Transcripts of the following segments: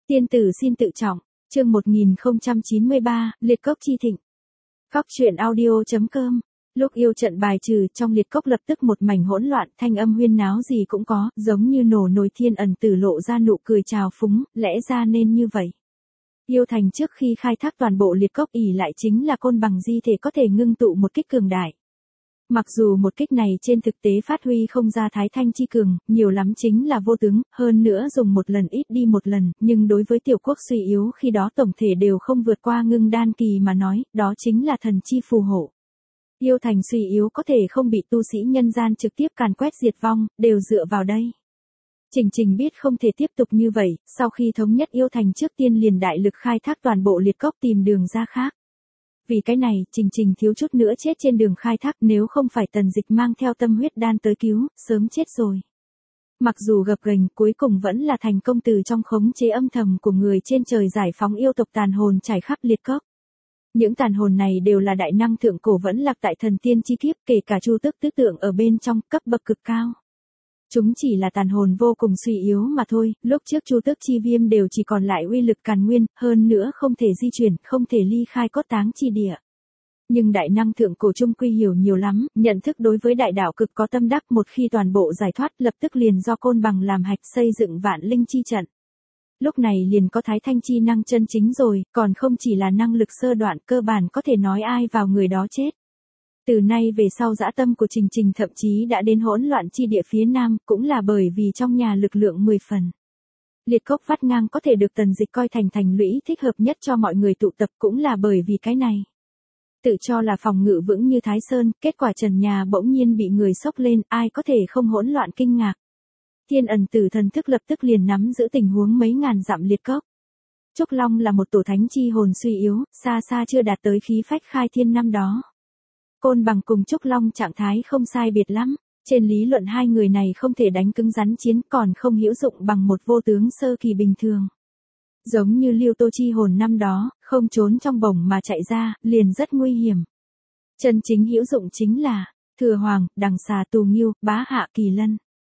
Tiên tử xin tự trọng, chương 1093, liệt cốc chi thịnh. Cóc truyện audio.com. Lúc yêu trận bài trừ, trong liệt cốc lập tức một mảnh hỗn loạn, thanh âm huyên náo gì cũng có, giống như nổ nồi. Thiên Ẩn Tử lộ ra nụ cười trào phúng, lẽ ra nên như vậy. Yêu thành trước khi khai thác toàn bộ liệt cốc ỷ lại chính là côn bằng di thể có thể ngưng tụ một kích cường đại. Mặc dù một kích này trên thực tế phát huy không ra thái thanh chi cường, nhiều lắm chính là vô tướng, hơn nữa dùng một lần ít đi một lần, nhưng đối với tiểu quốc suy yếu khi đó tổng thể đều không vượt qua ngưng đan kỳ mà nói, đó chính là thần chi phù hộ. Yêu thành suy yếu có thể không bị tu sĩ nhân gian trực tiếp càn quét diệt vong, đều dựa vào đây. Trình biết không thể tiếp tục như vậy, sau khi thống nhất yêu thành trước tiên liền đại lực khai thác toàn bộ liệt cốc tìm đường ra khác. Vì cái này, Trình thiếu chút nữa chết trên đường khai thác, nếu không phải Tần Dịch mang theo tâm huyết đan tới cứu, sớm chết rồi. Mặc dù gập ghềnh, cuối cùng vẫn là thành công từ trong khống chế âm thầm của người trên trời giải phóng yêu tộc tàn hồn trải khắp liệt cốc. Những tàn hồn này đều là đại năng thượng cổ vẫn lạc tại thần tiên chi kiếp, kể cả Chu Tước tứ tượng ở bên trong, cấp bậc cực cao. Chúng chỉ là tàn hồn vô cùng suy yếu mà thôi, lúc trước Chu Tước chi viêm đều chỉ còn lại uy lực càn nguyên, hơn nữa không thể di chuyển, không thể ly khai cốt táng chi địa. Nhưng đại năng thượng cổ trung quy hiểu nhiều lắm, nhận thức đối với đại đạo cực có tâm đắc, một khi toàn bộ giải thoát lập tức liền do côn bằng làm hạch xây dựng vạn linh chi trận. Lúc này liền có thái thanh chi năng chân chính rồi, còn không chỉ là năng lực sơ đoạn, cơ bản có thể nói ai vào người đó chết. Từ nay về sau dã tâm của Trình thậm chí đã đến hỗn loạn chi địa phía nam, cũng là bởi vì trong nhà lực lượng 10 phần. Liệt cốc vắt ngang có thể được Tần Dịch coi thành lũy thích hợp nhất cho mọi người tụ tập, cũng là bởi vì cái này. Tự cho là phòng ngự vững như Thái Sơn, kết quả trần nhà bỗng nhiên bị người xốc lên, ai có thể không hỗn loạn kinh ngạc. Thiên Ẩn Tử thần thức lập tức liền nắm giữ tình huống mấy ngàn dặm liệt cốc. Trúc Long là một tổ thánh chi hồn suy yếu, xa xa chưa đạt tới khí phách khai thiên năm đó. Côn bằng cùng Trúc Long trạng thái không sai biệt lắm, trên lý luận hai người này không thể đánh cứng rắn chiến, còn không hữu dụng bằng một vô tướng sơ kỳ bình thường. Giống như Liêu Tô chi hồn năm đó, không trốn trong bổng mà chạy ra, liền rất nguy hiểm. Chân chính hữu dụng chính là Thừa Hoàng, Đằng Xà, Tù Nghiêu, Bá Hạ, Kỳ Lân.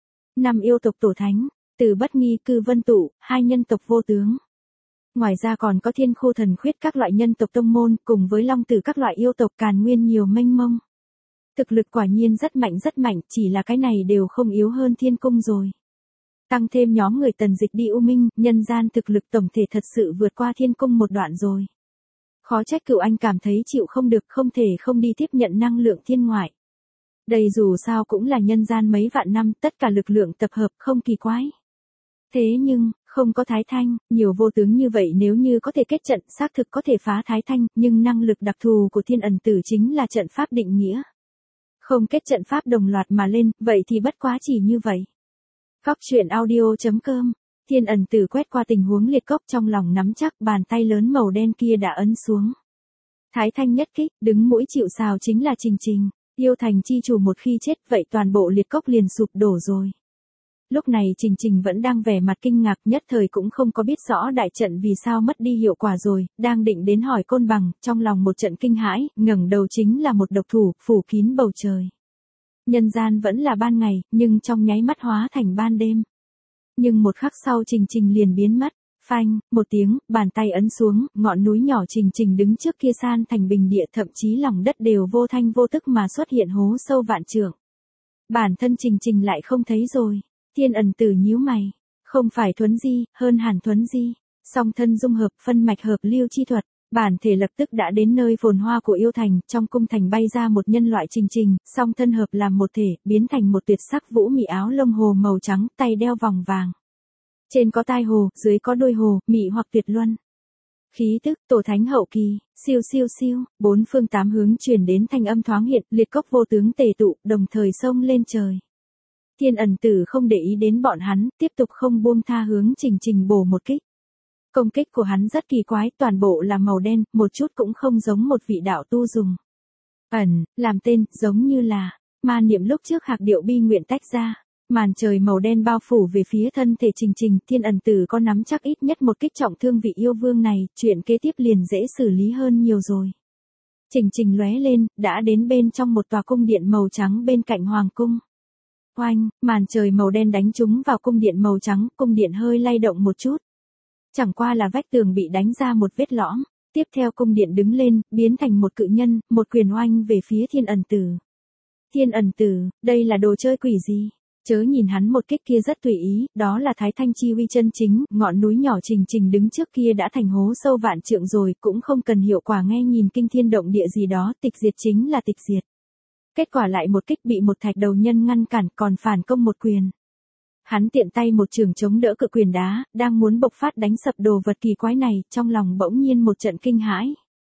5 yêu tộc tổ thánh, Từ Bất Nghi, Cư Vân Tụ, 2 nhân tộc vô tướng. Ngoài ra còn có Thiên Khô Thần Khuyết các loại nhân tộc tông môn, cùng với Long Tử các loại yêu tộc càn nguyên nhiều mênh mông. Thực lực quả nhiên rất mạnh, chỉ là cái này đều không yếu hơn Thiên Cung rồi. Tăng thêm nhóm người Tần Dịch đi U Minh, nhân gian thực lực tổng thể thật sự vượt qua Thiên Cung một đoạn rồi. Khó trách Cửu Anh cảm thấy chịu không được, không thể không đi tiếp nhận năng lượng thiên ngoại. Đây dù sao cũng là nhân gian mấy vạn năm, tất cả lực lượng tập hợp, không kỳ quái. Thế nhưng, không có Thái Thanh, nhiều vô tướng như vậy nếu như có thể kết trận, xác thực có thể phá Thái Thanh, nhưng năng lực đặc thù của Thiên Ẩn Tử chính là trận pháp định nghĩa. Không kết trận pháp đồng loạt mà lên, vậy thì bất quá chỉ như vậy. Cóc truyện audio.com. Thiên Ẩn Tử quét qua tình huống liệt cốc trong lòng nắm chắc, bàn tay lớn màu đen kia đã ấn xuống. Thái Thanh nhất kích, đứng mũi chịu sào chính là Trình. Yêu thành chi chủ một khi chết, vậy toàn bộ liệt cốc liền sụp đổ rồi. Lúc này Trình vẫn đang vẻ mặt kinh ngạc, nhất thời cũng không có biết rõ đại trận vì sao mất đi hiệu quả rồi, đang định đến hỏi côn bằng, trong lòng một trận kinh hãi, ngẩng đầu chính là một độc thủ, phủ kín bầu trời. Nhân gian vẫn là ban ngày, nhưng trong nháy mắt hóa thành ban đêm. Nhưng một khắc sau Trình liền biến mất, phanh, một tiếng, bàn tay ấn xuống, ngọn núi nhỏ Trình đứng trước kia san thành bình địa, thậm chí lòng đất đều vô thanh vô tức mà xuất hiện hố sâu vạn trượng. Bản thân Trình lại không thấy rồi. Thiên Ẩn Tử nhíu mày, không phải thuấn di, hơn hẳn thuấn di, song thân dung hợp, phân mạch hợp lưu chi thuật, bản thể lập tức đã đến nơi phồn hoa của yêu thành, trong cung thành bay ra một nhân loại Trình, song thân hợp làm một thể, biến thành một tuyệt sắc vũ mị áo lông hồ màu trắng, tay đeo vòng vàng. Trên có tai hồ, dưới có đuôi hồ, mị hoặc tuyệt luân. Khí tức, tổ thánh hậu kỳ, siêu, bốn phương tám hướng truyền đến thanh âm thoáng hiện, liệt cốc vô tướng tề tụ, đồng thời xông lên trời. Thiên Ẩn Tử không để ý đến bọn hắn, tiếp tục không buông tha hướng Trình bổ một kích. Công kích của hắn rất kỳ quái, toàn bộ là màu đen, một chút cũng không giống một vị đạo tu dùng. Làm tên, giống như là ma niệm lúc trước hạc điệu bi nguyện tách ra. Màn trời màu đen bao phủ về phía thân thể Trình, Thiên Ẩn Tử có nắm chắc ít nhất một kích trọng thương vị yêu vương này, chuyện kế tiếp liền dễ xử lý hơn nhiều rồi. Trình lóe lên, đã đến bên trong một tòa cung điện màu trắng bên cạnh hoàng cung. Oanh, màn trời màu đen đánh trúng vào cung điện màu trắng, cung điện hơi lay động một chút. Chẳng qua là vách tường bị đánh ra một vết lõm. Tiếp theo cung điện đứng lên, biến thành một cự nhân, một quyền oanh về phía Thiên Ẩn Tử. Thiên Ẩn Tử, đây là đồ chơi quỷ gì? Chớ nhìn hắn một kích kia rất tùy ý, đó là Thái Thanh chi uy chân chính, ngọn núi nhỏ trình trình đứng trước kia đã thành hố sâu vạn trượng rồi, cũng không cần hiệu quả nghe nhìn kinh thiên động địa gì đó, tịch diệt chính là tịch diệt. Kết quả lại một kích bị một thạch đầu nhân ngăn cản, còn phản công một quyền. Hắn tiện tay một trường chống đỡ cự quyền đá, đang muốn bộc phát đánh sập đồ vật kỳ quái này, trong lòng bỗng nhiên một trận kinh hãi.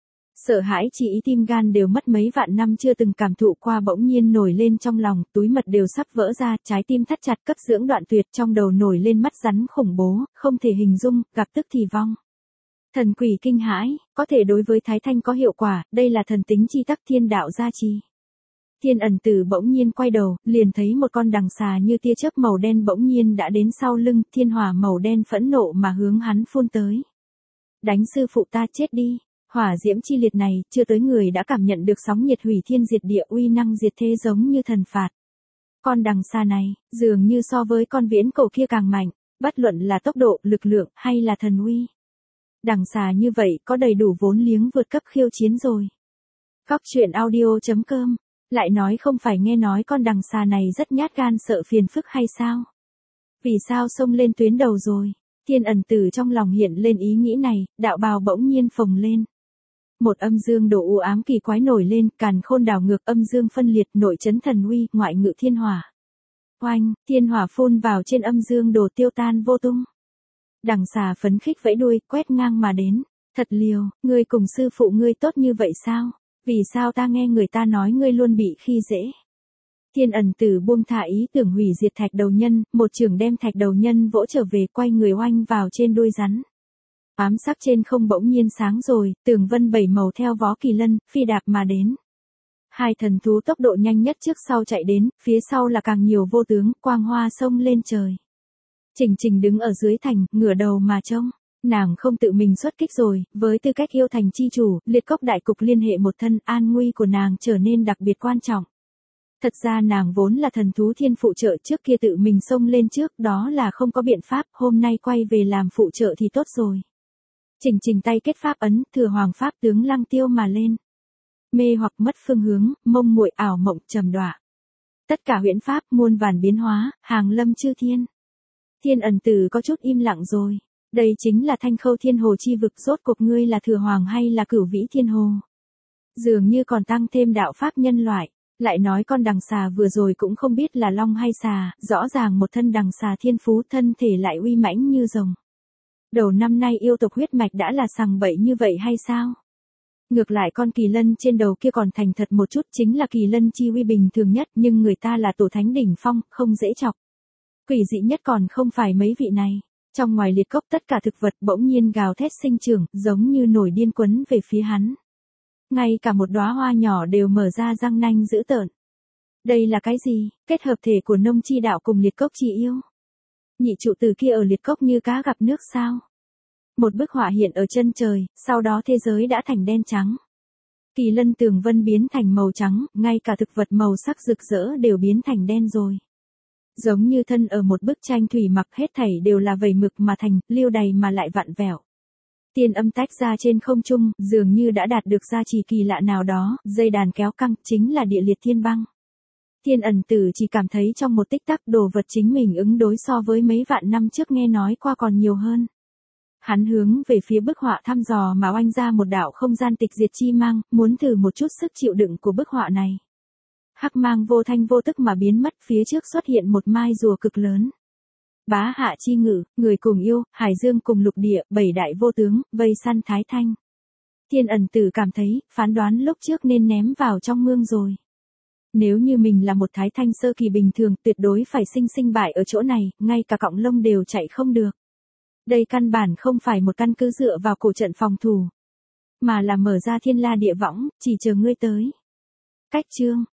Sợ hãi chỉ ý tim gan đều mất mấy vạn năm chưa từng cảm thụ qua bỗng nhiên nổi lên trong lòng, túi mật đều sắp vỡ ra, trái tim thắt chặt cấp dưỡng đoạn tuyệt, trong đầu nổi lên mắt rắn khủng bố, không thể hình dung, gặp tức thì vong. Thần quỷ kinh hãi, có thể đối với Thái Thanh có hiệu quả, đây là thần tính chi tắc thiên đạo gia trì. Thiên Ẩn Tử bỗng nhiên quay đầu, liền thấy một con đằng xà như tia chớp màu đen bỗng nhiên đã đến sau lưng, thiên hỏa màu đen phẫn nộ mà hướng hắn phun tới. Đánh sư phụ ta chết đi. Hỏa diễm chi liệt này, chưa tới người đã cảm nhận được sóng nhiệt hủy thiên diệt địa uy năng diệt thế giống như thần phạt. Con đằng xà này, dường như so với con viễn cổ kia càng mạnh, bất luận là tốc độ, lực lượng, hay là thần uy. Đằng xà như vậy có đầy đủ vốn liếng vượt cấp khiêu chiến rồi. Góc truyện audio.com, lại nói không phải nghe nói con đằng xà này rất nhát gan sợ phiền phức hay sao? Vì sao xông lên tuyến đầu rồi? Thiên Ẩn Tử trong lòng hiện lên ý nghĩ này, đạo bào bỗng nhiên phồng lên. Một âm dương đồ u ám kỳ quái nổi lên, càn khôn đảo ngược âm dương phân liệt, nội chấn thần uy, ngoại ngự thiên hỏa. Oanh, thiên hỏa phun vào trên âm dương đồ tiêu tan vô tung. Đằng xà phấn khích vẫy đuôi, quét ngang mà đến. Thật liều, ngươi cùng sư phụ ngươi tốt như vậy sao? Vì sao ta nghe người ta nói ngươi luôn bị khi dễ? Thiên Ẩn Tử buông thả ý tưởng hủy diệt thạch đầu nhân, một trường đem thạch đầu nhân vỗ trở về, quay người oanh vào trên đuôi rắn. Ám sắc trên không bỗng nhiên sáng rồi, tường vân bảy màu theo vó kỳ lân, phi đạp mà đến. Hai thần thú tốc độ nhanh nhất trước sau chạy đến, phía sau là càng nhiều vô tướng, quang hoa sông lên trời. Trình Trình đứng ở dưới thành, ngửa đầu mà trông. Nàng không tự mình xuất kích rồi, với tư cách yêu thành chi chủ, liệt cốc đại cục liên hệ một thân, an nguy của nàng trở nên đặc biệt quan trọng. Thật ra nàng vốn là thần thú thiên phụ trợ, trước kia tự mình xông lên trước, đó là không có biện pháp, hôm nay quay về làm phụ trợ thì tốt rồi. Trình Trình tay kết pháp ấn, thừa hoàng pháp tướng lăng tiêu mà lên. Mê hoặc mất phương hướng, mông muội ảo mộng trầm đọa. Tất cả huyễn pháp muôn vàn biến hóa, hàng lâm chư thiên. Thiên Ẩn Tử có chút im lặng rồi. Đây chính là Thanh Khâu Thiên Hồ chi vực, rốt cuộc ngươi là thừa hoàng hay là Cửu Vĩ Thiên Hồ? Dường như còn tăng thêm đạo pháp nhân loại. Lại nói con đằng xà vừa rồi cũng không biết là long hay xà, rõ ràng một thân đằng xà thiên phú, thân thể lại uy mãnh như rồng. Đầu năm nay yêu tộc huyết mạch đã là sằng bậy như vậy hay sao? Ngược lại con kỳ lân trên đầu kia còn thành thật một chút, chính là kỳ lân chi uy bình thường nhất, nhưng người ta là tổ thánh đỉnh phong, không dễ chọc. Quỷ dị nhất còn không phải mấy vị này. Trong ngoài liệt cốc tất cả thực vật bỗng nhiên gào thét sinh trưởng, giống như nổi điên quấn về phía hắn. Ngay cả một đóa hoa nhỏ đều mở ra răng nanh dữ tợn. Đây là cái gì? Kết hợp thể của nông chi đạo cùng liệt cốc chi yêu. Nhị trụ tử kia ở liệt cốc như cá gặp nước sao? Một bức họa hiện ở chân trời, sau đó thế giới đã thành đen trắng. Kỳ lân tường vân biến thành màu trắng, ngay cả thực vật màu sắc rực rỡ đều biến thành đen rồi. Giống như thân ở một bức tranh thủy mặc, hết thảy đều là vẩy mực mà thành, liêu đầy mà lại vặn vẹo. Tiên âm tách ra trên không trung, dường như đã đạt được gia trì kỳ lạ nào đó, dây đàn kéo căng, chính là địa liệt thiên băng. Thiên Ẩn Tử chỉ cảm thấy trong một tích tắc đồ vật chính mình ứng đối so với mấy vạn năm trước nghe nói qua còn nhiều hơn. Hắn hướng về phía bức họa thăm dò mà oanh ra một đạo không gian tịch diệt chi mang, muốn thử một chút sức chịu đựng của bức họa này. Hắc mang vô thanh vô tức mà biến mất, phía trước xuất hiện một mai rùa cực lớn. Bá hạ chi ngự, người cùng yêu, hải dương cùng lục địa, bảy đại vô tướng, vây săn Thái Thanh. Thiên Ẩn Tử cảm thấy, phán đoán lúc trước nên ném vào trong mương rồi. Nếu như mình là một Thái Thanh sơ kỳ bình thường, tuyệt đối phải sinh bại ở chỗ này, ngay cả cọng lông đều chạy không được. Đây căn bản không phải một căn cứ dựa vào cổ trận phòng thủ, mà là mở ra thiên la địa võng, chỉ chờ ngươi tới. Cách chương